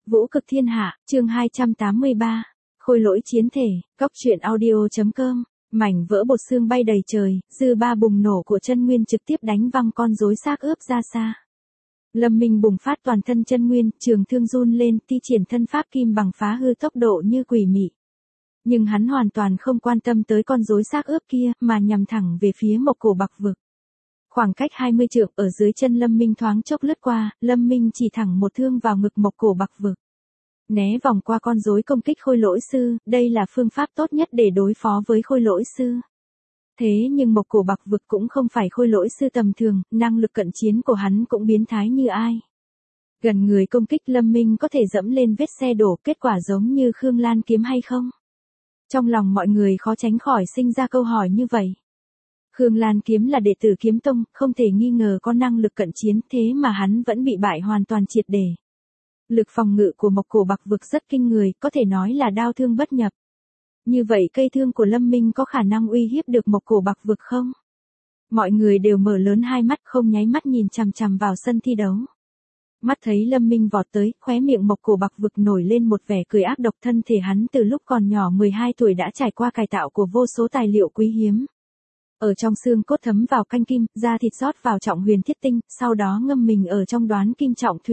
Vũ cực thiên hạ, chương 283. Khôi lỗi chiến thể, góc truyện audio.com. Mảnh vỡ bột xương bay đầy trời, dư ba bùng nổ của chân nguyên trực tiếp đánh văng con rối xác ướp ra xa. Lâm Minh bùng phát toàn thân chân nguyên, trường thương run lên, thi triển thân pháp kim bằng phá hư tốc độ như quỷ mị. Nhưng hắn hoàn toàn không quan tâm tới con rối xác ướp kia, mà nhằm thẳng về phía Mộc Cổ Bạc Vực. Khoảng cách 20 trượng ở dưới chân Lâm Minh thoáng chốc lướt qua, Lâm Minh chỉ thẳng một thương vào ngực Mộc Cổ Bạc Vực. Né vòng qua con rối công kích khôi lỗi sư, đây là phương pháp tốt nhất để đối phó với khôi lỗi sư. Thế nhưng Mộc Cổ Bạc Vực cũng không phải khôi lỗi sư tầm thường, năng lực cận chiến của hắn cũng biến thái như ai. Gần người công kích Lâm Minh có thể dẫm lên vết xe đổ, kết quả giống như Khương Lan kiếm hay không? Trong lòng mọi người khó tránh khỏi sinh ra câu hỏi như vậy. Khương Lan kiếm là đệ tử kiếm tông, không thể nghi ngờ có năng lực cận chiến, thế mà hắn vẫn bị bại hoàn toàn triệt để. Lực phòng ngự của Mộc Cổ Bạc Vực rất kinh người, có thể nói là đao thương bất nhập. Như vậy cây thương của Lâm Minh có khả năng uy hiếp được Mộc Cổ Bạc Vực không? Mọi người đều mở lớn hai mắt không nháy mắt nhìn chằm chằm vào sân thi đấu. Mắt thấy Lâm Minh vọt tới, khóe miệng Mộc Cổ Bạc Vực nổi lên một vẻ cười ác độc, thân thể hắn từ lúc còn nhỏ 12 tuổi đã trải qua cải tạo của vô số tài liệu quý hiếm. Ở trong xương cốt thấm vào canh kim, da thịt rót vào trọng huyền thiết tinh, sau đó ngâm mình ở trong đoán kim trọng thủy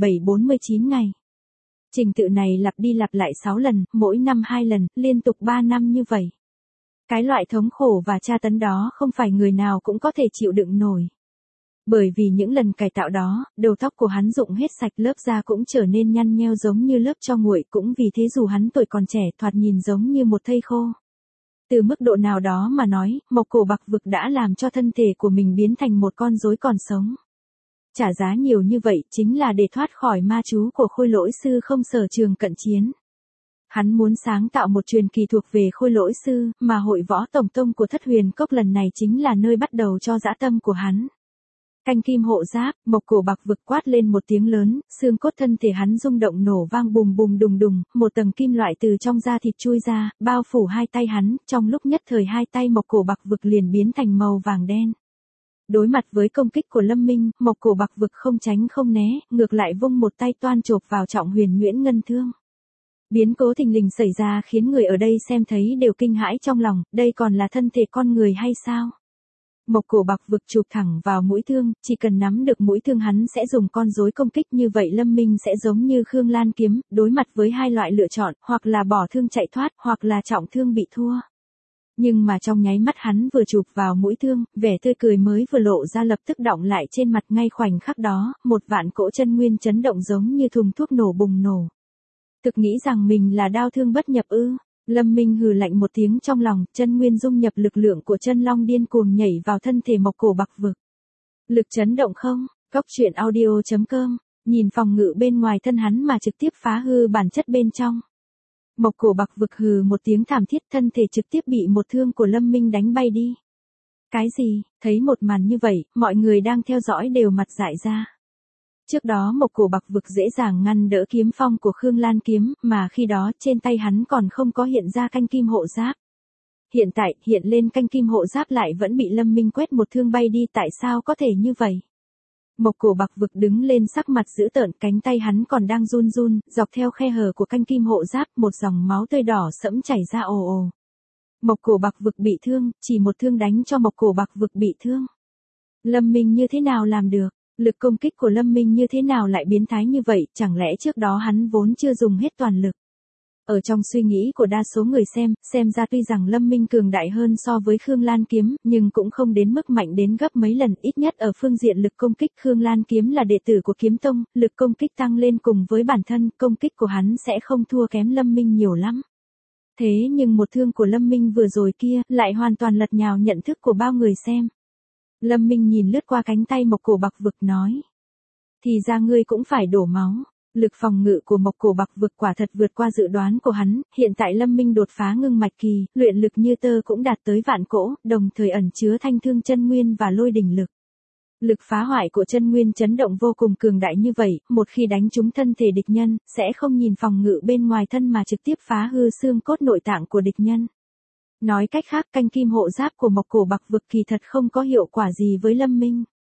7749 ngày. Trình tự này lặp đi lặp lại 6 lần, mỗi năm 2 lần, liên tục 3 năm như vậy. Cái loại thống khổ và tra tấn đó không phải người nào cũng có thể chịu đựng nổi. Bởi vì những lần cải tạo đó, đầu tóc của hắn rụng hết sạch, lớp da cũng trở nên nhăn nheo giống như lớp tro nguội, cũng vì thế dù hắn tuổi còn trẻ thoạt nhìn giống như một thây khô. Từ mức độ nào đó mà nói, Mộc Cổ Bạc Vực đã làm cho thân thể của mình biến thành một con rối còn sống. Trả giá nhiều như vậy chính là để thoát khỏi ma chú của khôi lỗi sư không sở trường cận chiến. Hắn muốn sáng tạo một truyền kỳ thuộc về khôi lỗi sư, mà hội võ tổng tông của Thất Huyền Cốc lần này chính là nơi bắt đầu cho dã tâm của hắn. Canh kim hộ giáp, Mộc Cổ Bạc Vực quát lên một tiếng lớn, xương cốt thân thể hắn rung động nổ vang bùm bùm đùng đùng, một tầng kim loại từ trong da thịt chui ra, bao phủ hai tay hắn, trong lúc nhất thời hai tay Mộc Cổ Bạc Vực liền biến thành màu vàng đen. Đối mặt với công kích của Lâm Minh, Mộc Cổ Bạc Vực không tránh không né, ngược lại vung một tay toan chộp vào trọng huyền nhuyễn ngân thương. Biến cố thình lình xảy ra khiến người ở đây xem thấy đều kinh hãi trong lòng, đây còn là thân thể con người hay sao? Mộc Cổ Bạc Vực chụp thẳng vào mũi thương, chỉ cần nắm được mũi thương hắn sẽ dùng con rối công kích, như vậy Lâm Minh sẽ giống như Khương Lan kiếm, đối mặt với hai loại lựa chọn, hoặc là bỏ thương chạy thoát, hoặc là trọng thương bị thua. Nhưng mà trong nháy mắt hắn vừa chụp vào mũi thương, vẻ tươi cười mới vừa lộ ra lập tức đọng lại trên mặt, ngay khoảnh khắc đó, một vạn cỗ chân nguyên chấn động giống như thùng thuốc nổ bùng nổ. Thực nghĩ rằng mình là đao thương bất nhập ư? Lâm Minh hừ lạnh một tiếng trong lòng, chân nguyên dung nhập lực lượng của chân long điên cuồng nhảy vào thân thể Mộc Cổ Bạc Vực. Lực chấn động không? Góc truyện audio.com. Nhìn phòng ngự bên ngoài thân hắn mà trực tiếp phá hư bản chất bên trong. Mộc Cổ Bạc Vực hừ một tiếng thảm thiết, thân thể trực tiếp bị một thương của Lâm Minh đánh bay đi. Cái gì? Thấy một màn như vậy, mọi người đang theo dõi đều mặt dại ra. Trước đó Mộc Cổ Bạc Vực dễ dàng ngăn đỡ kiếm phong của Khương Lan kiếm, mà khi đó trên tay hắn còn không có hiện ra canh kim hộ giáp. Hiện tại, hiện lên canh kim hộ giáp lại vẫn bị Lâm Minh quét một thương bay đi, tại sao có thể như vậy? Mộc Cổ Bạc Vực đứng lên sắc mặt dữ tợn, cánh tay hắn còn đang run run, dọc theo khe hở của canh kim hộ giáp, một dòng máu tươi đỏ sẫm chảy ra ồ ồ. Mộc Cổ Bạc Vực bị thương, chỉ một thương đánh cho Mộc Cổ Bạc Vực bị thương. Lâm Minh như thế nào làm được? Lực công kích của Lâm Minh như thế nào lại biến thái như vậy, chẳng lẽ trước đó hắn vốn chưa dùng hết toàn lực? Ở trong suy nghĩ của đa số người xem ra tuy rằng Lâm Minh cường đại hơn so với Khương Lan kiếm, nhưng cũng không đến mức mạnh đến gấp mấy lần, ít nhất ở phương diện lực công kích Khương Lan kiếm là đệ tử của kiếm tông, lực công kích tăng lên cùng với bản thân, công kích của hắn sẽ không thua kém Lâm Minh nhiều lắm. Thế nhưng một thương của Lâm Minh vừa rồi kia, lại hoàn toàn lật nhào nhận thức của bao người xem. Lâm Minh nhìn lướt qua cánh tay Mộc Cổ Bạc Vực nói. Thì ra ngươi cũng phải đổ máu. Lực phòng ngự của Mộc Cổ Bạc Vực quả thật vượt qua dự đoán của hắn, hiện tại Lâm Minh đột phá ngưng mạch kỳ, luyện lực như tơ cũng đạt tới vạn cỗ, đồng thời ẩn chứa thanh thương chân nguyên và lôi đỉnh lực. Lực phá hoại của chân nguyên chấn động vô cùng cường đại như vậy, một khi đánh trúng thân thể địch nhân, sẽ không nhìn phòng ngự bên ngoài thân mà trực tiếp phá hư xương cốt nội tạng của địch nhân. Nói cách khác, canh kim hộ giáp của Mộc Cổ Bạc Vực kỳ thật không có hiệu quả gì với Lâm Minh.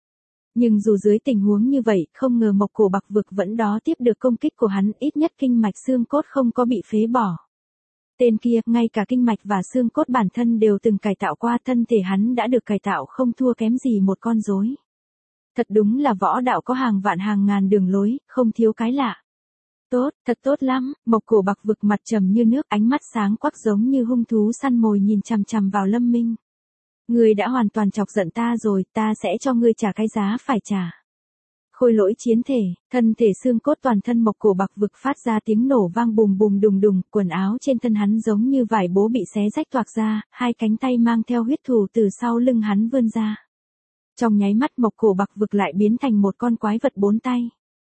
Nhưng dù dưới tình huống như vậy, không ngờ Mộc Cổ Bạc Vực vẫn đó tiếp được công kích của hắn, ít nhất kinh mạch xương cốt không có bị phế bỏ. Tên kia, ngay cả kinh mạch và xương cốt bản thân đều từng cải tạo qua, thân thể hắn đã được cải tạo không thua kém gì một con rối. Thật đúng là võ đạo có hàng vạn hàng ngàn đường lối, không thiếu cái lạ. Tốt, thật tốt lắm, Mộc Cổ Bạc Vực mặt trầm như nước, ánh mắt sáng quắc giống như hung thú săn mồi nhìn chằm chằm vào Lâm Minh. Ngươi đã hoàn toàn chọc giận ta rồi, ta sẽ cho ngươi trả cái giá phải trả. Khôi lỗi chiến thể, thân thể xương cốt toàn thân Mộc Cổ Bạc Vực phát ra tiếng nổ vang bùm bùm đùng đùng, quần áo trên thân hắn giống như vải bố bị xé rách toạc ra, hai cánh tay mang theo huyết thủ từ sau lưng hắn vươn ra. Trong nháy mắt Mộc Cổ Bạc Vực lại biến thành một con quái vật bốn tay.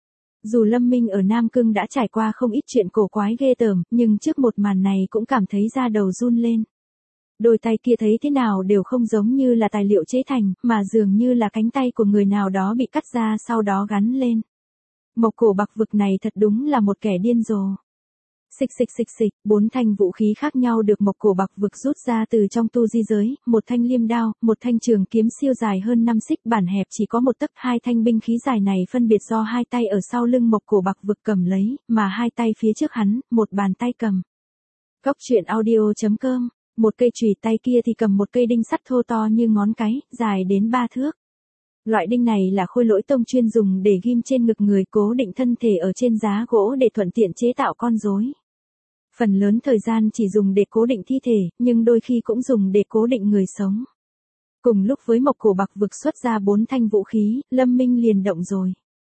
Dù Lâm Minh ở Nam Cương đã trải qua không ít chuyện cổ quái ghê tởm, nhưng trước một màn này cũng cảm thấy da đầu run lên. Đôi tay kia thấy thế nào đều không giống như là tài liệu chế thành, mà dường như là cánh tay của người nào đó bị cắt ra sau đó gắn lên. Mộc Cổ Bạc Vực này thật đúng là một kẻ điên rồ. Xịch xịch xịch xịch, 4 thanh vũ khí khác nhau được Mộc Cổ Bạc Vực rút ra từ trong tu di giới, một thanh liêm đao, một thanh trường kiếm siêu dài hơn 5 xích, bản hẹp chỉ có 1 tấc, hai thanh binh khí dài này phân biệt do hai tay ở sau lưng Mộc Cổ Bạc Vực cầm lấy, mà hai tay phía trước hắn, một bàn tay cầm. Cóc truyện audio.com, một cây chùy tay kia thì cầm một cây đinh sắt thô to như ngón cái, dài đến 3 thước. Loại đinh này là Khôi Lỗi Tông chuyên dùng để ghim trên ngực người, cố định thân thể ở trên giá gỗ để thuận tiện chế tạo con rối. Phần lớn thời gian chỉ dùng để cố định thi thể, nhưng đôi khi cũng dùng để cố định người sống. Cùng lúc với Mộc Cổ Bạc Vực xuất ra 4 thanh vũ khí, Lâm Minh liền động rồi.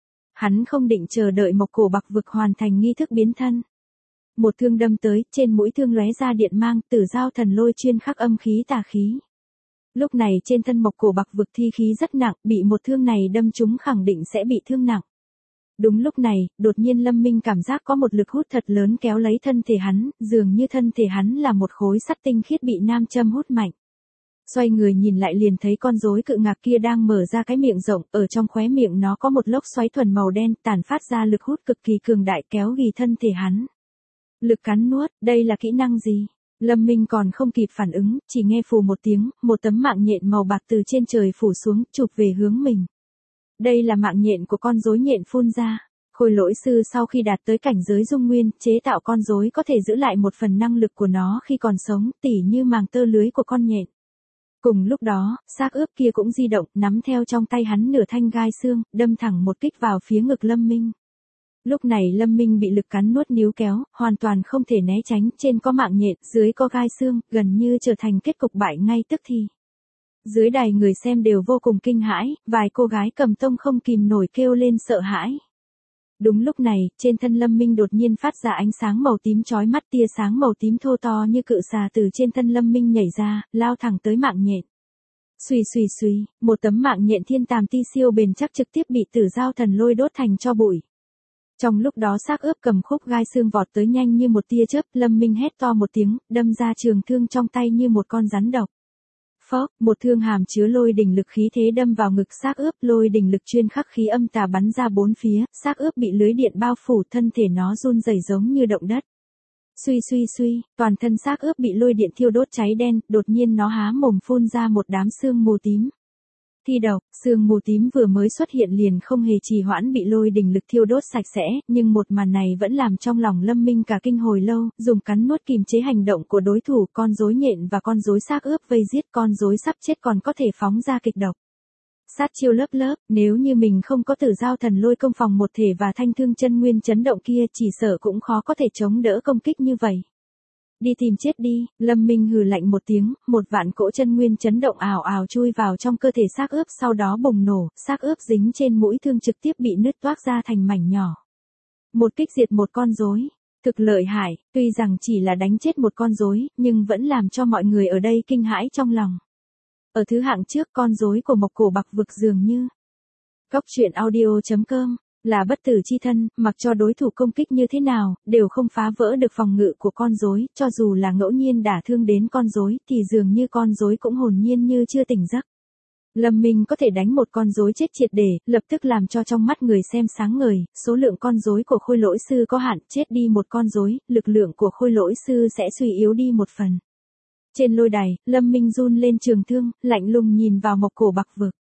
Hắn không định chờ đợi Mộc Cổ Bạc Vực hoàn thành nghi thức biến thân. Một thương đâm tới, trên mũi thương lóe ra điện mang, Tử Giao Thần Lôi chuyên khắc âm khí tà khí. Lúc này trên thân Mộc Cổ Bạc Vực thi khí rất nặng, bị một thương này đâm trúng khẳng định sẽ bị thương nặng. Đúng lúc này, đột nhiên Lâm Minh cảm giác có một lực hút thật lớn kéo lấy thân thể hắn, dường như thân thể hắn là một khối sắt tinh khiết bị nam châm hút mạnh. Xoay người nhìn lại liền thấy con rối cự ngạc kia đang mở ra cái miệng rộng, ở trong khóe miệng nó có một lốc xoáy thuần màu đen, tản phát ra lực hút cực kỳ cường đại kéo ghì thân thể hắn. Lực cắn nuốt, đây là kỹ năng gì? Lâm Minh còn không kịp phản ứng, chỉ nghe phù một tiếng, một tấm mạng nhện màu bạc từ trên trời phủ xuống, chụp về hướng mình. Đây là mạng nhện của con rối nhện phun ra. Khôi lỗi sư sau khi đạt tới cảnh giới dung nguyên, chế tạo con rối có thể giữ lại một phần năng lực của nó khi còn sống, tỉ như màng tơ lưới của con nhện. Cùng lúc đó, xác ướp kia cũng di động, nắm theo trong tay hắn nửa thanh gai xương, đâm thẳng một kích vào phía ngực Lâm Minh. Lúc này Lâm Minh bị lực cắn nuốt níu kéo, hoàn toàn không thể né tránh, trên có mạng nhện, dưới có gai xương, gần như trở thành kết cục bại ngay tức thì. Dưới đài người xem đều vô cùng kinh hãi, vài cô gái cầm tông không kìm nổi kêu lên sợ hãi. Đúng lúc này, trên thân Lâm Minh đột nhiên phát ra ánh sáng màu tím chói mắt, tia sáng màu tím thô to như cự xà từ trên thân Lâm Minh nhảy ra, lao thẳng tới mạng nhện. Xuy xuy xuy, một tấm mạng nhện thiên tàm ti siêu bền chắc trực tiếp bị Tử Giao Thần Lôi đốt thành tro bụi. Trong lúc đó xác ướp cầm khúc gai xương vọt tới nhanh như một tia chớp, Lâm Minh hét to một tiếng, đâm ra trường thương trong tay như một con rắn độc. Phốc, một thương hàm chứa lôi đỉnh lực khí thế đâm vào ngực xác ướp, lôi đỉnh lực chuyên khắc khí âm tà bắn ra bốn phía, xác ướp bị lưới điện bao phủ, thân thể nó run rẩy giống như động đất. Suy suy suy, toàn thân xác ướp bị lôi điện thiêu đốt cháy đen, đột nhiên nó há mồm phun ra một đám sương mù tím. Thi độc, sương mù tím vừa mới xuất hiện liền không hề trì hoãn bị lôi đỉnh lực thiêu đốt sạch sẽ, nhưng một màn này vẫn làm trong lòng Lâm Minh cả kinh hồi lâu, dùng cắn nuốt kìm chế hành động của đối thủ, con rối nhện và con rối xác ướp vây giết con rối sắp chết còn có thể phóng ra kịch độc. Sát chiêu lớp lớp, nếu như mình không có Tử Giao Thần Lôi công phòng một thể và thanh thương chân nguyên chấn động kia chỉ sợ cũng khó có thể chống đỡ công kích như vậy. Đi tìm chết đi, Lâm Minh hừ lạnh một tiếng, một vạn cỗ chân nguyên chấn động ào ào chui vào trong cơ thể xác ướp sau đó bùng nổ, xác ướp dính trên mũi thương trực tiếp bị nứt toác ra thành mảnh nhỏ. Một kích diệt một con rối, thực lợi hại, tuy rằng chỉ là đánh chết một con rối, nhưng vẫn làm cho mọi người ở đây kinh hãi trong lòng. Ở thứ hạng trước con rối của Mộc Cổ Bạc Vực dường như Cóc truyện audio.com là bất tử chi thân, mặc cho đối thủ công kích như thế nào, đều không phá vỡ được phòng ngự của con rối, cho dù là ngẫu nhiên đả thương đến con rối, thì dường như con rối cũng hồn nhiên như chưa tỉnh giấc. Lâm Minh có thể đánh một con rối chết triệt để, lập tức làm cho trong mắt người xem sáng ngời, số lượng con rối của Khôi Lỗi sư có hạn, chết đi một con rối, lực lượng của Khôi Lỗi sư sẽ suy yếu đi một phần. Trên lôi đài, Lâm Minh run lên trường thương, lạnh lùng nhìn vào Mộc Cổ Bạc Vực.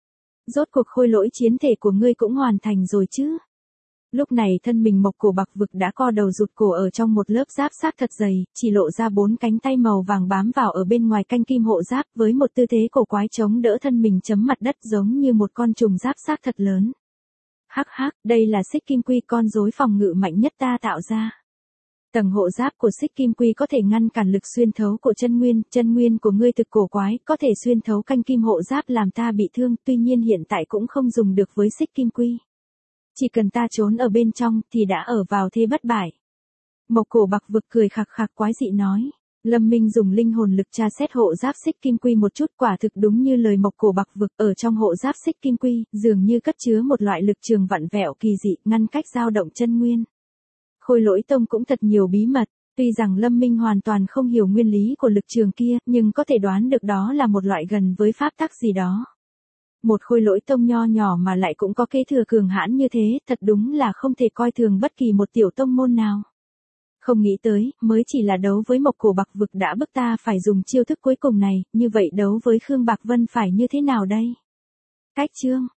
Rốt cuộc khôi lỗi chiến thể của ngươi cũng hoàn thành rồi chứ. Lúc này thân mình Mộc Cổ Bạc Vực đã co đầu rụt cổ ở trong một lớp giáp xác thật dày, chỉ lộ ra 4 cánh tay màu vàng bám vào ở bên ngoài canh kim hộ giáp với một tư thế cổ quái chống đỡ thân mình chấm mặt đất giống như một con trùng giáp xác thật lớn. Hắc hắc, đây là xích kim quy con rối phòng ngự mạnh nhất ta tạo ra. Tầng hộ giáp của xích kim quy có thể ngăn cản lực xuyên thấu của chân nguyên của ngươi thực cổ quái, có thể xuyên thấu canh kim hộ giáp làm ta bị thương, tuy nhiên hiện tại cũng không dùng được với xích kim quy. Chỉ cần ta trốn ở bên trong thì đã ở vào thế bất bại. Mộc Cổ Bạc Vực cười khặc khặc quái dị nói. Lâm Minh dùng linh hồn lực tra xét hộ giáp xích kim quy một chút, quả thực đúng như lời Mộc Cổ Bạc Vực, ở trong hộ giáp xích kim quy, dường như cất chứa một loại lực trường vặn vẹo kỳ dị, ngăn cách dao động chân nguyên. Khôi Lỗi Tông cũng thật nhiều bí mật, tuy rằng Lâm Minh hoàn toàn không hiểu nguyên lý của lực trường kia, nhưng có thể đoán được đó là một loại gần với pháp tắc gì đó. Một Khôi Lỗi Tông nho nhỏ mà lại cũng có kế thừa cường hãn như thế, thật đúng là không thể coi thường bất kỳ một tiểu tông môn nào. Không nghĩ tới, mới chỉ là đấu với Mộc Cổ Bạc Vực đã bức ta phải dùng chiêu thức cuối cùng này, như vậy đấu với Khương Bạc Vân phải như thế nào đây? Cách chương